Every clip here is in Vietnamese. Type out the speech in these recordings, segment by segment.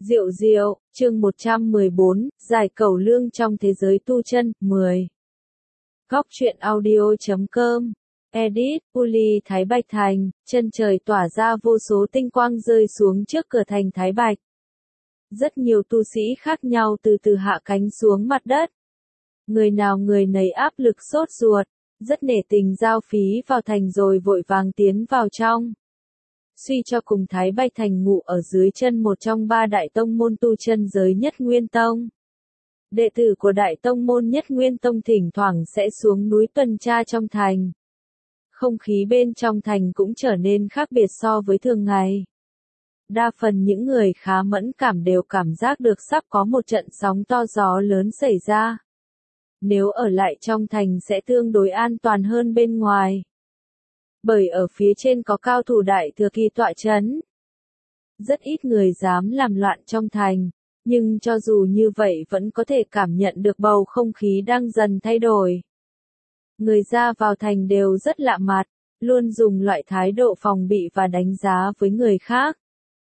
Diệu diệu, chương 114, giải cẩu lương trong thế giới tu chân, 10. Góc truyện audio.com. Edit, Uli Thái Bạch Thành, chân trời tỏa ra vô số tinh quang rơi xuống trước cửa thành Thái Bạch. Rất nhiều tu sĩ khác nhau từ từ hạ cánh xuống mặt đất. Người nào người nấy áp lực sốt ruột, rất nể tình giao phí vào thành rồi vội vàng tiến vào trong. Suy cho cùng Thái Bạch Thành ngụ ở dưới chân một trong ba đại tông môn tu chân giới Nhất Nguyên Tông. Đệ tử của đại tông môn Nhất Nguyên Tông thỉnh thoảng sẽ xuống núi tuần tra trong thành. Không khí bên trong thành cũng trở nên khác biệt so với thường ngày. Đa phần những người khá mẫn cảm đều cảm giác được sắp có một trận sóng to gió lớn xảy ra. Nếu ở lại trong thành sẽ tương đối an toàn hơn bên ngoài. Bởi ở phía trên có cao thủ đại thừa kỳ tọa chấn. Rất ít người dám làm loạn trong thành, nhưng cho dù như vậy vẫn có thể cảm nhận được bầu không khí đang dần thay đổi. Người ra vào thành đều rất lạ mặt, luôn dùng loại thái độ phòng bị và đánh giá với người khác.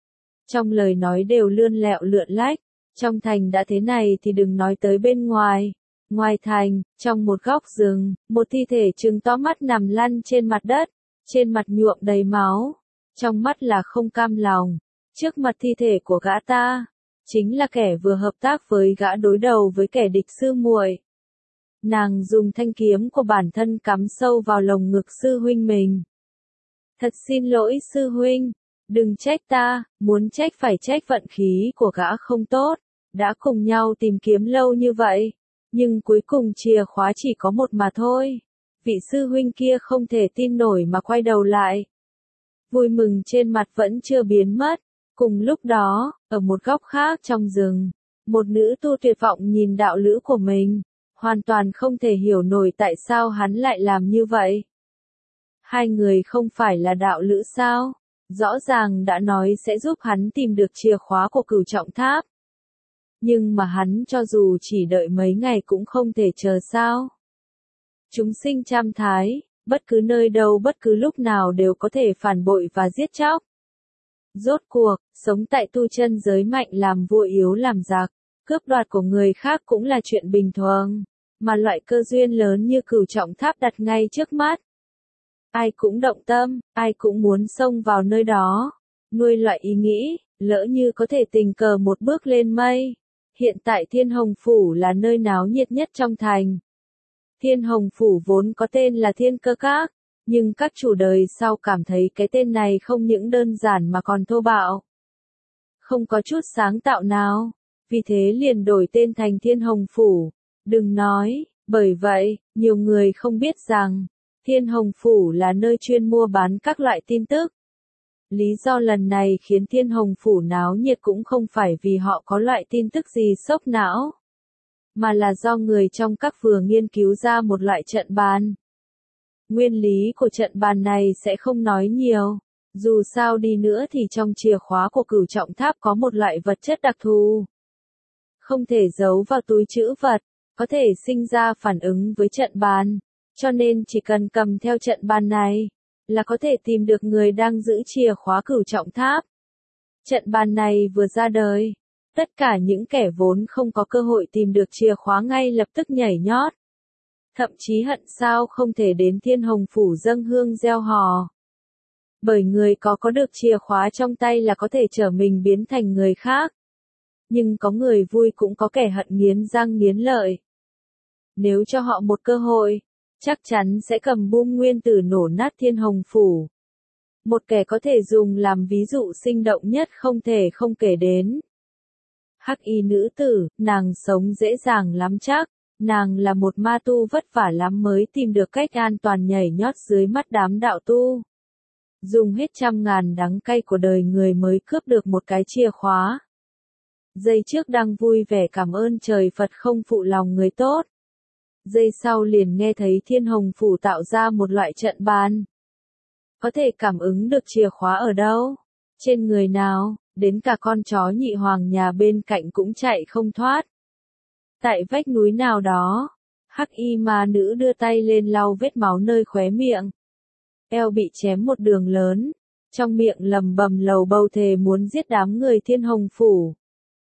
Trong lời nói đều lươn lẹo lượn lách, trong thành đã thế này thì đừng nói tới bên ngoài. Ngoài thành, trong một góc rừng, một thi thể trừng to mắt nằm lăn trên mặt đất. Trên mặt nhuộm đầy máu, trong mắt là không cam lòng, trước mặt thi thể của gã ta, chính là kẻ vừa hợp tác với gã đối đầu với kẻ địch sư muội. Nàng dùng thanh kiếm của bản thân cắm sâu vào lồng ngực sư huynh mình. Thật xin lỗi sư huynh, đừng trách ta, muốn trách phải trách vận khí của gã không tốt, đã cùng nhau tìm kiếm lâu như vậy, nhưng cuối cùng chìa khóa chỉ có một mà thôi. Vị sư huynh kia không thể tin nổi mà quay đầu lại. Vui mừng trên mặt vẫn chưa biến mất. Cùng lúc đó, ở một góc khác trong rừng, một nữ tu tuyệt vọng nhìn đạo lữ của mình, hoàn toàn không thể hiểu nổi tại sao hắn lại làm như vậy. Hai người không phải là đạo lữ sao? Rõ ràng đã nói sẽ giúp hắn tìm được chìa khóa của Cửu Trọng Tháp. Nhưng mà hắn cho dù chỉ đợi mấy ngày cũng không thể chờ sao? Chúng sinh trăm thái, bất cứ nơi đâu bất cứ lúc nào đều có thể phản bội và giết chóc. Rốt cuộc, sống tại tu chân giới mạnh làm vua yếu làm giặc, cướp đoạt của người khác cũng là chuyện bình thường, mà loại cơ duyên lớn như Cửu Trọng Tháp đặt ngay trước mắt. Ai cũng động tâm, ai cũng muốn xông vào nơi đó, nuôi loại ý nghĩ, lỡ như có thể tình cờ một bước lên mây. Hiện tại Thiên Hồng Phủ là nơi náo nhiệt nhất trong thành. Thiên Hồng Phủ vốn có tên là Thiên Cơ Các, nhưng các chủ đời sau cảm thấy cái tên này không những đơn giản mà còn thô bạo. Không có chút sáng tạo nào, vì thế liền đổi tên thành Thiên Hồng Phủ. Đừng nói, bởi vậy, nhiều người không biết rằng, Thiên Hồng Phủ là nơi chuyên mua bán các loại tin tức. Lý do lần này khiến Thiên Hồng Phủ náo nhiệt cũng không phải vì họ có loại tin tức gì sốc não, mà là do người trong các vừa nghiên cứu ra một loại trận bàn. Nguyên lý của trận bàn này sẽ không nói nhiều, dù sao đi nữa thì trong chìa khóa của Cửu Trọng Tháp có một loại vật chất đặc thù. Không thể giấu vào túi trữ vật, có thể sinh ra phản ứng với trận bàn, cho nên chỉ cần cầm theo trận bàn này, là có thể tìm được người đang giữ chìa khóa Cửu Trọng Tháp. Trận bàn này vừa ra đời, tất cả những kẻ vốn không có cơ hội tìm được chìa khóa ngay lập tức nhảy nhót. Thậm chí hận sao không thể đến Thiên Hồng Phủ dâng hương gieo hò. Bởi người có được chìa khóa trong tay là có thể trở mình biến thành người khác. Nhưng có người vui cũng có kẻ hận nghiến răng nghiến lợi. Nếu cho họ một cơ hội, chắc chắn sẽ cầm bom nguyên tử nổ nát Thiên Hồng Phủ. Một kẻ có thể dùng làm ví dụ sinh động nhất không thể không kể đến. Hắc y nữ tử, nàng sống dễ dàng lắm chắc, nàng là một ma tu vất vả lắm mới tìm được cách an toàn nhảy nhót dưới mắt đám đạo tu. Dùng hết trăm ngàn đắng cay của đời người mới cướp được một cái chìa khóa. Giây trước đang vui vẻ cảm ơn trời Phật không phụ lòng người tốt. Giây sau liền nghe thấy Thiên Hồng Phủ tạo ra một loại trận bàn. Có thể cảm ứng được chìa khóa ở đâu, trên người nào. Đến cả con chó nhị hoàng nhà bên cạnh cũng chạy không thoát. Tại vách núi nào đó, hắc y ma nữ đưa tay lên lau vết máu nơi khóe miệng. Eo bị chém một đường lớn, trong miệng lầm bầm lầu bầu thề muốn giết đám người Thiên Hồng Phủ.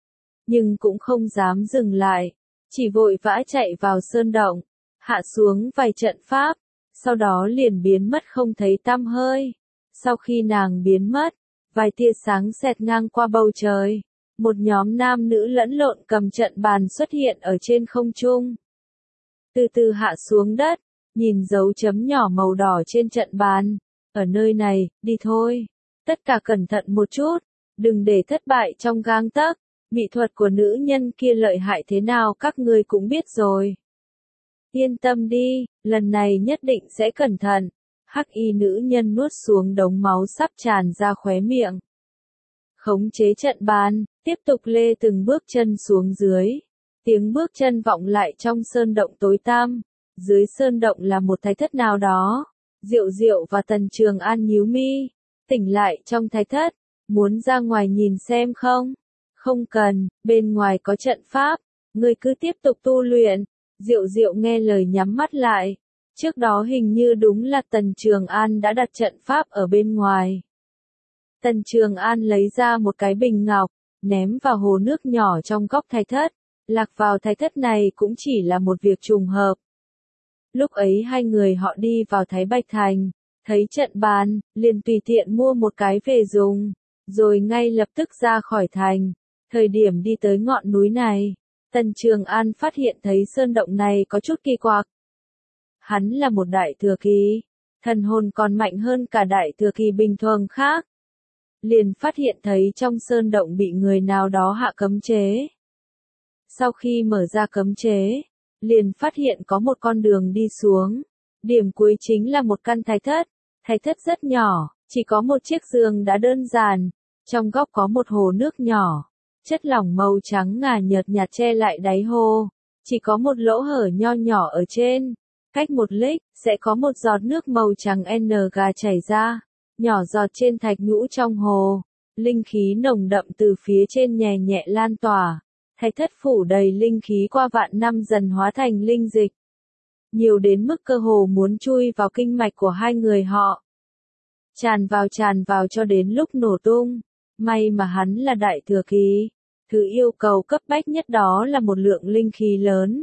nhưng cũng không dám dừng lại, chỉ vội vã chạy vào sơn động, hạ xuống vài trận pháp, sau đó liền biến mất không thấy tăm hơi. Sau khi nàng biến mất, vài tia sáng xẹt ngang qua bầu trời, một nhóm nam nữ lẫn lộn cầm trận bàn xuất hiện ở trên không trung. Từ từ hạ xuống đất, nhìn dấu chấm nhỏ màu đỏ trên trận bàn, ở nơi này, đi thôi, tất cả cẩn thận một chút, đừng để thất bại trong gang tấc, mỹ thuật của nữ nhân kia lợi hại thế nào các ngươi cũng biết rồi. Yên tâm đi, lần này nhất định sẽ cẩn thận. Hắc y nữ nhân nuốt xuống đống máu sắp tràn ra khóe miệng. Khống chế trận bàn, tiếp tục lê từng bước chân xuống dưới. Tiếng bước chân vọng lại trong sơn động tối tăm. Dưới sơn động là một thái thất nào đó. Diệu Diệu và Tần Trường An nhíu mi. Tỉnh lại trong thái thất. Muốn ra ngoài nhìn xem không? Không cần, bên ngoài có trận pháp. Ngươi cứ tiếp tục tu luyện. Diệu Diệu nghe lời nhắm mắt lại. Trước đó hình như đúng là Tần Trường An đã đặt trận pháp ở bên ngoài. Tần Trường An lấy ra một cái bình ngọc, ném vào hồ nước nhỏ trong góc thái thất. Lạc vào thái thất này cũng chỉ là một việc trùng hợp. Lúc ấy hai người họ đi vào Thái Bạch Thành, thấy trận bàn, liền tùy tiện mua một cái về dùng, rồi ngay lập tức ra khỏi thành. Thời điểm đi tới ngọn núi này, Tần Trường An phát hiện thấy sơn động này có chút kỳ quặc. Hắn là một đại thừa kỳ, thần hồn còn mạnh hơn cả đại thừa kỳ bình thường khác. Liền phát hiện thấy trong sơn động bị người nào đó hạ cấm chế. Sau khi mở ra cấm chế, liền phát hiện có một con đường đi xuống. Điểm cuối chính là một căn thái thất rất nhỏ, chỉ có một chiếc giường đã đơn giản. Trong góc có một hồ nước nhỏ, chất lỏng màu trắng ngà nhợt nhạt che lại đáy hồ. Chỉ có một lỗ hở nho nhỏ ở trên. Cách một lích, sẽ có một giọt nước màu trắng nga chảy ra, nhỏ giọt trên thạch nhũ trong hồ. Linh khí nồng đậm từ phía trên nhẹ nhẹ lan tỏa. Thạch thất phủ đầy linh khí qua vạn năm dần hóa thành linh dịch. Nhiều đến mức cơ hồ muốn chui vào kinh mạch của hai người họ. Tràn vào cho đến lúc nổ tung. May mà hắn là đại thừa kỳ. Thứ yêu cầu cấp bách nhất đó là một lượng linh khí lớn.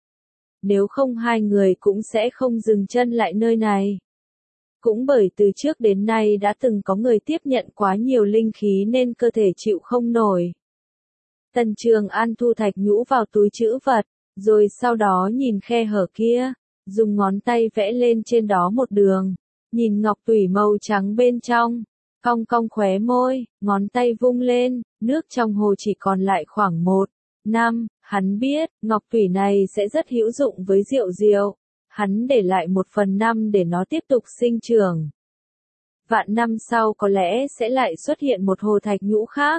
Nếu không hai người cũng sẽ không dừng chân lại nơi này. Cũng bởi từ trước đến nay đã từng có người tiếp nhận quá nhiều linh khí nên cơ thể chịu không nổi. Tần Trường An thu thạch nhũ vào túi trữ vật, rồi sau đó nhìn khe hở kia, dùng ngón tay vẽ lên trên đó một đường, nhìn ngọc tủy màu trắng bên trong, cong cong khóe môi, ngón tay vung lên, nước trong hồ chỉ còn lại khoảng 1/5, hắn biết, ngọc tủy này sẽ rất hữu dụng với Diệu Diệu, hắn để lại 1/5 để nó tiếp tục sinh trưởng. Vạn năm sau có lẽ sẽ lại xuất hiện một hồ thạch nhũ khác.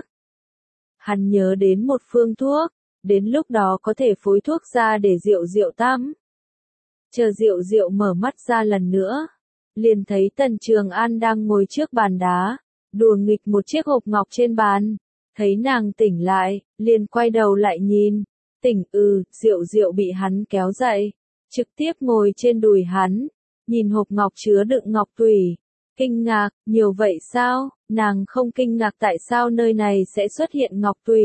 Hắn nhớ đến một phương thuốc, đến lúc đó có thể phối thuốc ra để Diệu Diệu tắm. Chờ Diệu Diệu mở mắt ra lần nữa, liền thấy Tần Trường An đang ngồi trước bàn đá, đùa nghịch một chiếc hộp ngọc trên bàn. Thấy nàng tỉnh lại, liền quay đầu lại nhìn. Tỉnh Diệu Diệu bị hắn kéo dậy, trực tiếp ngồi trên đùi hắn, nhìn hộp ngọc chứa đựng ngọc tủy. Kinh ngạc, nhiều vậy sao? Nàng không kinh ngạc tại sao nơi này sẽ xuất hiện ngọc tủy,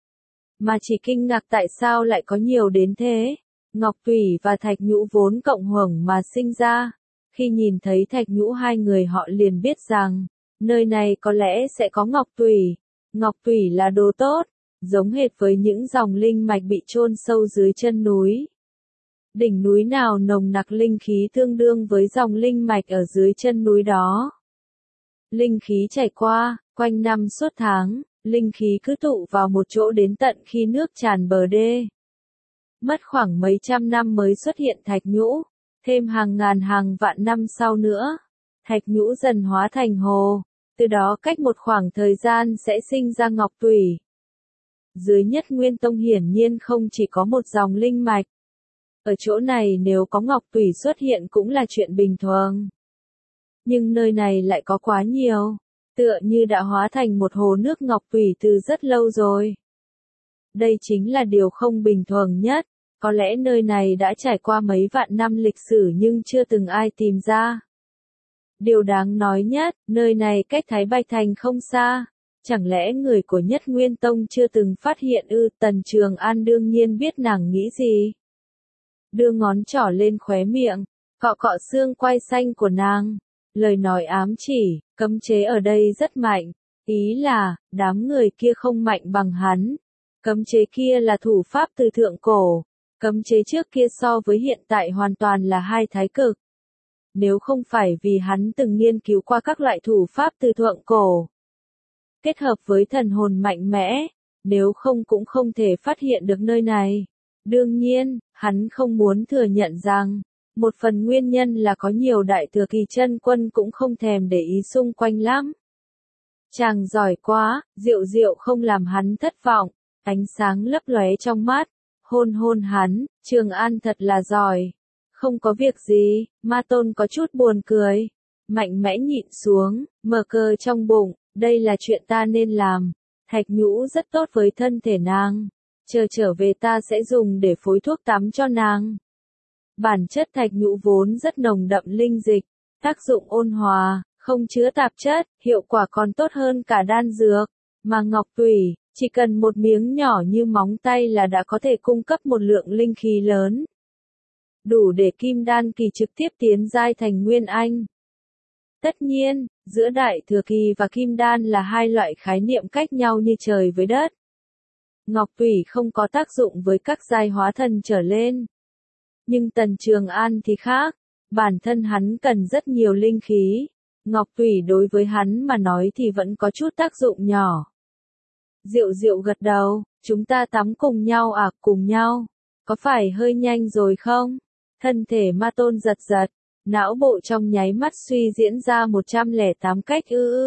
mà chỉ kinh ngạc tại sao lại có nhiều đến thế. Ngọc tủy và thạch nhũ vốn cộng hưởng mà sinh ra. Khi nhìn thấy thạch nhũ hai người họ liền biết rằng, nơi này có lẽ sẽ có ngọc tủy. Ngọc tủy là đồ tốt, giống hệt với những dòng linh mạch bị chôn sâu dưới chân núi. Đỉnh núi nào nồng nặc linh khí tương đương với dòng linh mạch ở dưới chân núi đó. Linh khí chảy qua, quanh năm suốt tháng, linh khí cứ tụ vào một chỗ đến tận khi nước tràn bờ đê. Mất khoảng mấy trăm năm mới xuất hiện thạch nhũ, thêm hàng ngàn hàng vạn năm sau nữa, thạch nhũ dần hóa thành hồ, từ đó cách một khoảng thời gian sẽ sinh ra ngọc tủy. Dưới Nhất Nguyên Tông hiển nhiên không chỉ có một dòng linh mạch. Ở chỗ này nếu có ngọc tủy xuất hiện cũng là chuyện bình thường. Nhưng nơi này lại có quá nhiều, tựa như đã hóa thành một hồ nước ngọc tủy từ rất lâu rồi. Đây chính là điều không bình thường nhất, có lẽ nơi này đã trải qua mấy vạn năm lịch sử nhưng chưa từng ai tìm ra. Điều đáng nói nhất, nơi này cách Thái Bạch Thành không xa, Chẳng lẽ người của Nhất Nguyên Tông chưa từng phát hiện ư? Tần Trường An đương nhiên biết nàng nghĩ gì. Đưa ngón trỏ lên khóe miệng, cọ cọ xương quai xanh của nàng. Lời nói ám chỉ, cấm chế ở đây rất mạnh. Ý là, đám người kia không mạnh bằng hắn. Cấm chế kia là thủ pháp từ thượng cổ. Cấm chế trước kia so với hiện tại hoàn toàn là hai thái cực. Nếu không phải vì hắn từng nghiên cứu qua các loại thủ pháp từ thượng cổ, kết hợp với thần hồn mạnh mẽ, nếu không cũng không thể phát hiện được nơi này. Đương nhiên, hắn không muốn thừa nhận rằng, một phần nguyên nhân là có nhiều đại thừa kỳ chân quân cũng không thèm để ý xung quanh lắm. Chàng giỏi quá, Diệu Diệu không làm hắn thất vọng, ánh sáng lấp lóe trong mắt, hôn hôn hắn, Trường An thật là giỏi. Không có việc gì, Ma Tôn có chút buồn cười, mạnh mẽ nhịn xuống, mở cờ trong bụng, đây là chuyện ta nên làm. Thạch nhũ rất tốt với thân thể nàng, chờ trở về ta sẽ dùng để phối thuốc tắm cho nàng. Bản chất thạch nhũ vốn rất nồng đậm linh dịch, tác dụng ôn hòa, không chứa tạp chất, hiệu quả còn tốt hơn cả đan dược. Mà ngọc tủy, chỉ cần một miếng nhỏ như móng tay là đã có thể cung cấp một lượng linh khí lớn, đủ để kim đan kỳ trực tiếp tiến giai thành nguyên anh. Tất nhiên, giữa đại thừa kỳ và kim đan là hai loại khái niệm cách nhau như trời với đất. Ngọc tủy không có tác dụng với các giai hóa thần trở lên. Nhưng Tần Trường An thì khác, bản thân hắn cần rất nhiều linh khí. Ngọc tủy đối với hắn mà nói thì vẫn có chút tác dụng nhỏ. Diệu Diệu gật đầu, chúng ta tắm cùng nhau à? Cùng nhau, có phải hơi nhanh rồi không? Thân thể Ma Tôn giật giật, não bộ trong nháy mắt suy diễn ra 108 cách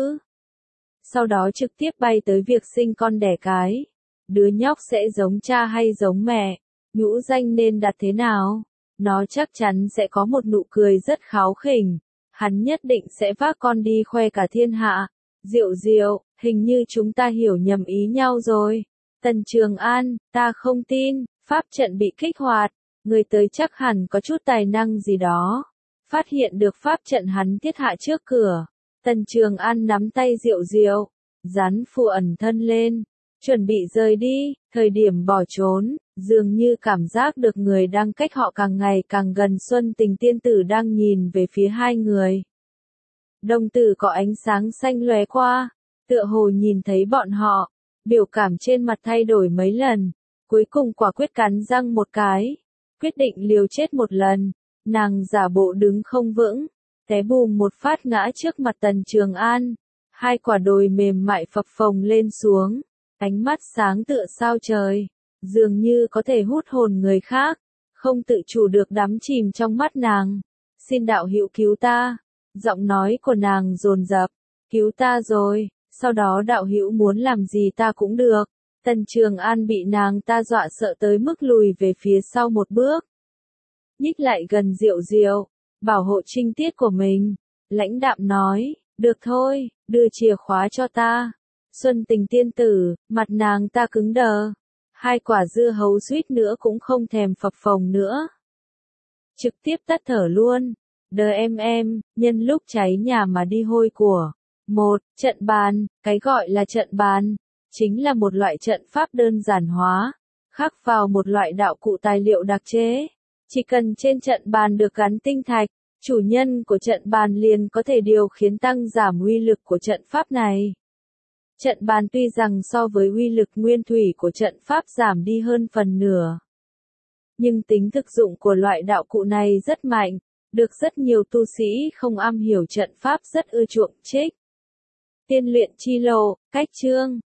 Sau đó trực tiếp bay tới việc sinh con đẻ cái. Đứa nhóc sẽ giống cha hay giống mẹ? Nhũ danh nên đặt thế nào? Nó chắc chắn sẽ có một nụ cười rất kháu khỉnh. Hắn nhất định sẽ vác con đi khoe cả thiên hạ. Diệu Diệu, hình như chúng ta hiểu nhầm ý nhau rồi. Tần Trường An, ta không tin, pháp trận bị kích hoạt. Người tới chắc hẳn có chút tài năng gì đó. Phát hiện được pháp trận hắn thiết hạ trước cửa. Tần Trường An nắm tay Diệu Diệu, dán phù ẩn thân lên, chuẩn bị rời đi. Thời điểm bỏ trốn, dường như cảm giác được người đang cách họ càng ngày càng gần. Xuân Tình tiên tử đang nhìn về phía hai người. Đồng tử có ánh sáng xanh lóe qua, tựa hồ nhìn thấy bọn họ, biểu cảm trên mặt thay đổi mấy lần, cuối cùng quả quyết cắn răng một cái, quyết định liều chết một lần. Nàng giả bộ đứng không vững, té bùm một phát ngã trước mặt Tần Trường An, hai quả đồi mềm mại phập phồng lên xuống, ánh mắt sáng tựa sao trời, dường như có thể hút hồn người khác, không tự chủ được đắm chìm trong mắt nàng. Xin đạo hữu cứu ta. Giọng nói của nàng dồn dập, cứu ta rồi, sau đó đạo hữu muốn làm gì ta cũng được. Tần Trường An bị nàng ta dọa sợ tới mức lùi về phía sau một bước. Nhích lại gần Diệu Diệu, bảo hộ trinh tiết của mình, lãnh đạm nói, được thôi, đưa chìa khóa cho ta. Xuân Tình tiên tử, mặt nàng ta cứng đờ, hai quả dưa hấu suýt nữa cũng không thèm phập phồng nữa. Trực tiếp tắt thở luôn. Em, nhân lúc cháy nhà mà đi hôi của. Trận bàn, cái gọi là trận bàn, chính là một loại trận pháp đơn giản hóa, khắc vào một loại đạo cụ tài liệu đặc chế. Chỉ cần trên trận bàn được gắn tinh thạch, chủ nhân của trận bàn liền có thể điều khiến tăng giảm uy lực của trận pháp này. Trận bàn tuy rằng so với uy lực nguyên thủy của trận pháp giảm đi hơn phần nửa, nhưng tính thực dụng của loại đạo cụ này rất mạnh, được rất nhiều tu sĩ không am hiểu trận pháp rất ưa chuộng trích. Tiên luyện chi lộ, cách chương.